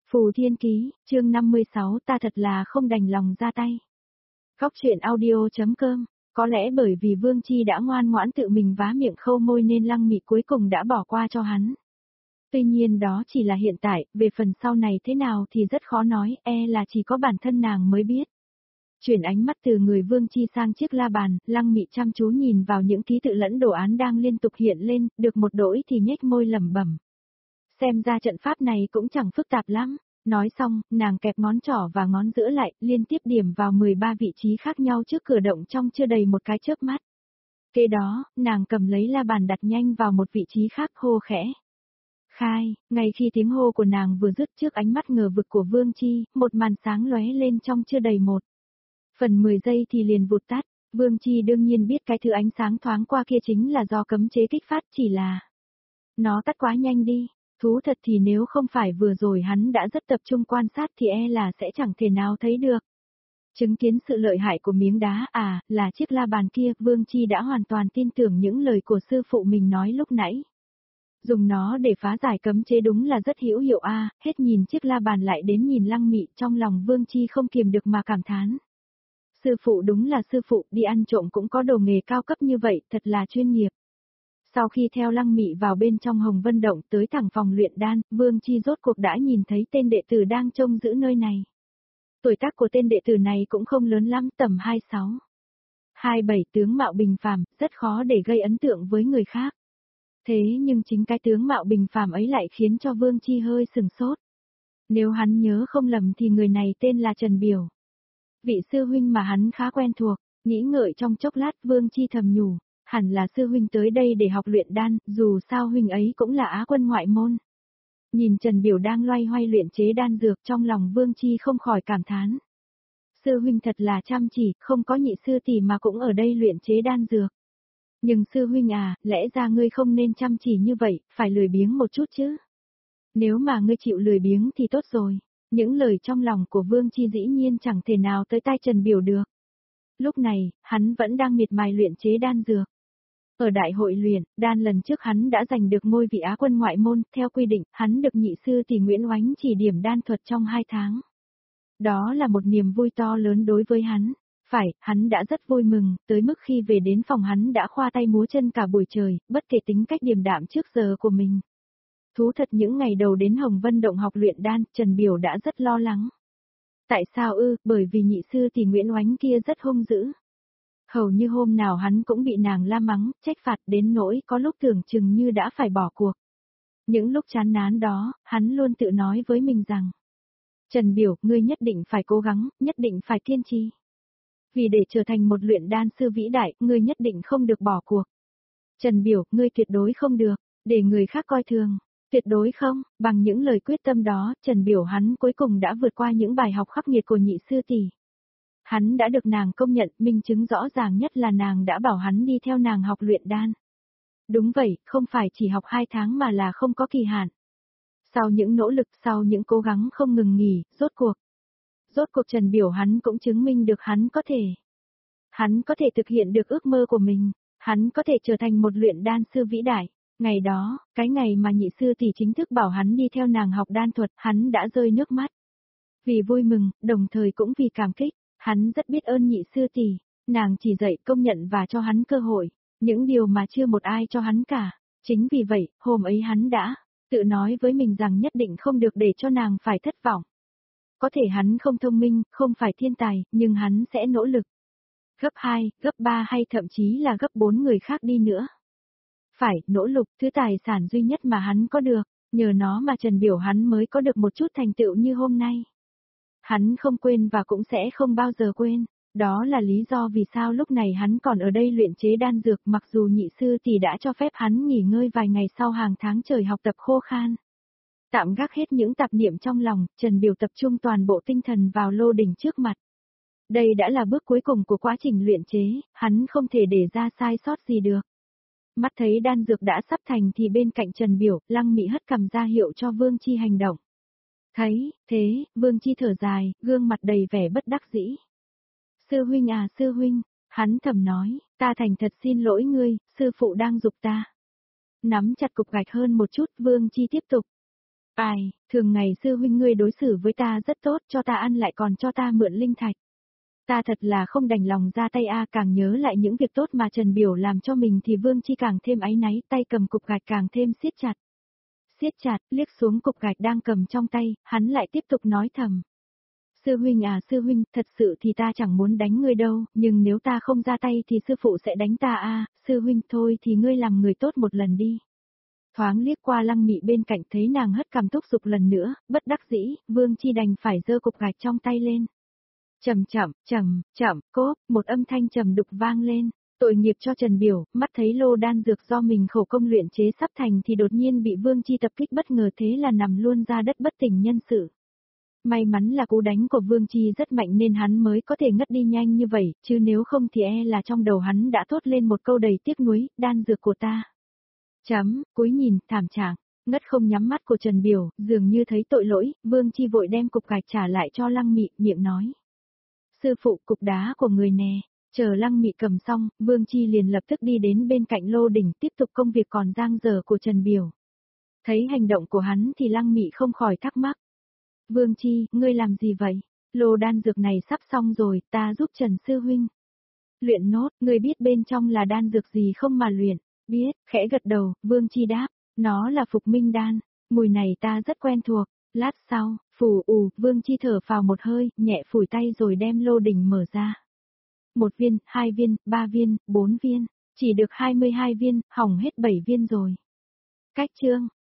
Phù Thiên Ký, chương 56 ta thật là không đành lòng ra tay. Góc truyện audio.com, có lẽ bởi vì Vương Chi đã ngoan ngoãn tự mình vá miệng khâu môi nên Lăng Mị cuối cùng đã bỏ qua cho hắn. Tuy nhiên đó chỉ là hiện tại, về phần sau này thế nào thì rất khó nói, là chỉ có bản thân nàng mới biết. Chuyển ánh mắt từ người Vương Chi sang chiếc la bàn, Lăng Mị chăm chú nhìn vào những ký tự lẫn đồ án đang liên tục hiện lên, được một đỗi thì nhếch môi lẩm bẩm. Xem ra trận pháp này cũng chẳng phức tạp lắm. Nói xong, nàng kẹp ngón trỏ và ngón giữa lại, liên tiếp điểm vào 13 vị trí khác nhau trước cửa động trong chưa đầy một cái chớp mắt. Kế đó, nàng cầm lấy la bàn đặt nhanh vào một vị trí khác hô khẽ. Khai, ngay khi tiếng hô của nàng vừa dứt trước ánh mắt ngờ vực của Vương Chi, một màn sáng lóe lên trong chưa đầy một phần 10 giây thì liền vụt tắt. Vương Chi đương nhiên biết cái thứ ánh sáng thoáng qua kia chính là do cấm chế kích phát, chỉ là nó tắt quá nhanh đi. Thú thật thì nếu không phải vừa rồi hắn đã rất tập trung quan sát thì là sẽ chẳng thể nào thấy được. Chứng kiến sự lợi hại của miếng đá là chiếc la bàn kia, Vương Chi đã hoàn toàn tin tưởng những lời của sư phụ mình nói lúc nãy. Dùng nó để phá giải cấm chế đúng là rất hữu hiệu hết nhìn chiếc la bàn lại đến nhìn Lăng Mị, trong lòng Vương Chi không kiềm được mà cảm thán. Sư phụ đúng là sư phụ, đi ăn trộm cũng có đồ nghề cao cấp như vậy, thật là chuyên nghiệp. Sau khi theo Lăng Mị vào bên trong Hồng Vân Động tới thẳng phòng luyện đan, Vương Chi rốt cuộc đã nhìn thấy tên đệ tử đang trông giữ nơi này. Tuổi tác của tên đệ tử này cũng không lớn lắm, tầm 26, 27, tướng mạo bình phàm, rất khó để gây ấn tượng với người khác. Thế nhưng chính cái tướng mạo bình phàm ấy lại khiến cho Vương Chi hơi sừng sốt. Nếu hắn nhớ không lầm thì người này tên là Trần Biểu. Vị sư huynh mà hắn khá quen thuộc, nghĩ ngợi trong chốc lát Vương Chi thầm nhủ. Hẳn là sư huynh tới đây để học luyện đan, dù sao huynh ấy cũng là Á quân ngoại môn. Nhìn Trần Biểu đang loay hoay luyện chế đan dược, trong lòng Vương Chi không khỏi cảm thán. Sư huynh thật là chăm chỉ, không có nhị sư tỷ mà cũng ở đây luyện chế đan dược. Nhưng sư huynh lẽ ra ngươi không nên chăm chỉ như vậy, phải lười biếng một chút chứ. Nếu mà ngươi chịu lười biếng thì tốt rồi. Những lời trong lòng của Vương Chi dĩ nhiên chẳng thể nào tới tai Trần Biểu được. Lúc này, hắn vẫn đang miệt mài luyện chế đan dược. Ở đại hội luyện đan lần trước hắn đã giành được ngôi vị Á quân ngoại môn, theo quy định, hắn được nhị sư tỷ Nguyễn Oánh chỉ điểm đan thuật trong 2 tháng. Đó là một niềm vui to lớn đối với hắn. Phải, hắn đã rất vui mừng, tới mức khi về đến phòng hắn đã khoa tay múa chân cả buổi trời, bất kể tính cách điềm đạm trước giờ của mình. Thú thật những ngày đầu đến Hồng Vân Động học luyện đan, Trần Biểu đã rất lo lắng. Tại sao bởi vì nhị sư tỷ Nguyễn Oánh kia rất hung dữ. Hầu như hôm nào hắn cũng bị nàng la mắng, trách phạt đến nỗi có lúc tưởng chừng như đã phải bỏ cuộc. Những lúc chán nán đó, hắn luôn tự nói với mình rằng. Trần Biểu, ngươi nhất định phải cố gắng, nhất định phải kiên trì. Vì để trở thành một luyện đan sư vĩ đại, ngươi nhất định không được bỏ cuộc. Trần Biểu, ngươi tuyệt đối không được, để người khác coi thường. Tuyệt đối không, bằng những lời quyết tâm đó, Trần Biểu hắn cuối cùng đã vượt qua những bài học khắc nghiệt của nhị sư tỷ. Hắn đã được nàng công nhận, minh chứng rõ ràng nhất là nàng đã bảo hắn đi theo nàng học luyện đan. Đúng vậy, không phải chỉ học 2 tháng mà là không có kỳ hạn. Sau những nỗ lực, sau những cố gắng không ngừng nghỉ, rốt cuộc Trần Biểu hắn cũng chứng minh được hắn có thể thực hiện được ước mơ của mình, hắn có thể trở thành một luyện đan sư vĩ đại. Ngày đó, cái ngày mà nhị sư tỷ chính thức bảo hắn đi theo nàng học đan thuật, hắn đã rơi nước mắt. Vì vui mừng, đồng thời cũng vì cảm kích. Hắn rất biết ơn nhị sư tỷ, nàng chỉ dạy công nhận và cho hắn cơ hội, những điều mà chưa một ai cho hắn cả. Chính vì vậy, hôm ấy hắn đã tự nói với mình rằng nhất định không được để cho nàng phải thất vọng. Có thể hắn không thông minh, không phải thiên tài, nhưng hắn sẽ nỗ lực. Gấp 2, gấp 3 hay thậm chí là gấp 4 người khác đi nữa. Phải, nỗ lực, thứ tài sản duy nhất mà hắn có được, nhờ nó mà Trần Biểu hắn mới có được một chút thành tựu như hôm nay. Hắn không quên và cũng sẽ không bao giờ quên, đó là lý do vì sao lúc này hắn còn ở đây luyện chế đan dược mặc dù nhị sư tỷ đã cho phép hắn nghỉ ngơi vài ngày sau hàng tháng trời học tập khô khan. Tạm gác hết những tạp niệm trong lòng, Trần Biểu tập trung toàn bộ tinh thần vào lô đỉnh trước mặt. Đây đã là bước cuối cùng của quá trình luyện chế, hắn không thể để ra sai sót gì được. Mắt thấy đan dược đã sắp thành thì bên cạnh Trần Biểu, Lăng Mị hất cằm ra hiệu cho Vương Chi hành động. Thấy, thế, Vương Chi thở dài, gương mặt đầy vẻ bất đắc dĩ. Sư huynh, hắn thầm nói, ta thành thật xin lỗi ngươi, sư phụ đang giục ta. Nắm chặt cục gạch hơn một chút, Vương Chi tiếp tục. Ai, thường ngày sư huynh ngươi đối xử với ta rất tốt, cho ta ăn lại còn cho ta mượn linh thạch. Ta thật là không đành lòng ra tay càng nhớ lại những việc tốt mà Trần Biểu làm cho mình thì Vương Chi càng thêm áy náy, tay cầm cục gạch càng thêm siết chặt. Siết chặt, liếc xuống cục gạch đang cầm trong tay, hắn lại tiếp tục nói thầm. Sư huynh, thật sự thì ta chẳng muốn đánh ngươi đâu, nhưng nếu ta không ra tay thì sư phụ sẽ đánh ta sư huynh thôi thì ngươi làm người tốt một lần đi. Thoáng liếc qua Lăng Mị bên cạnh thấy nàng hất cằm thúc giục lần nữa, bất đắc dĩ, Vương Chi đành phải giơ cục gạch trong tay lên. Chậm, cốp, một âm thanh trầm đục vang lên. Tội nghiệp cho Trần Biểu, mắt thấy lô đan dược do mình khổ công luyện chế sắp thành thì đột nhiên bị Vương Chi tập kích bất ngờ thế là nằm luôn ra đất bất tỉnh nhân sự. May mắn là cú đánh của Vương Chi rất mạnh nên hắn mới có thể ngất đi nhanh như vậy, chứ nếu không thì là trong đầu hắn đã thốt lên một câu đầy tiếc nuối, đan dược của ta. Cúi nhìn, thảm trạng, ngất không nhắm mắt của Trần Biểu, dường như thấy tội lỗi, Vương Chi vội đem cục gạch trả lại cho Lăng Mị, miệng nói. Sư phụ, cục đá của người nè. Chờ Lăng Mị cầm xong, Vương Chi liền lập tức đi đến bên cạnh Lô Đỉnh tiếp tục công việc còn dang dở của Trần Biểu. Thấy hành động của hắn thì Lăng Mị không khỏi thắc mắc. Vương Chi, ngươi làm gì vậy? Lô đan dược này sắp xong rồi, ta giúp Trần Sư Huynh. Luyện nốt, ngươi biết bên trong là đan dược gì không mà luyện? Biết, khẽ gật đầu, Vương Chi đáp. Nó là phục minh đan, mùi này ta rất quen thuộc. Lát sau, Vương Chi thở phào một hơi, nhẹ phủi tay rồi đem lô đỉnh mở ra. 1 viên, 2 viên, 3 viên, 4 viên, chỉ được 22 viên, hỏng hết 7 viên rồi. Cách chương.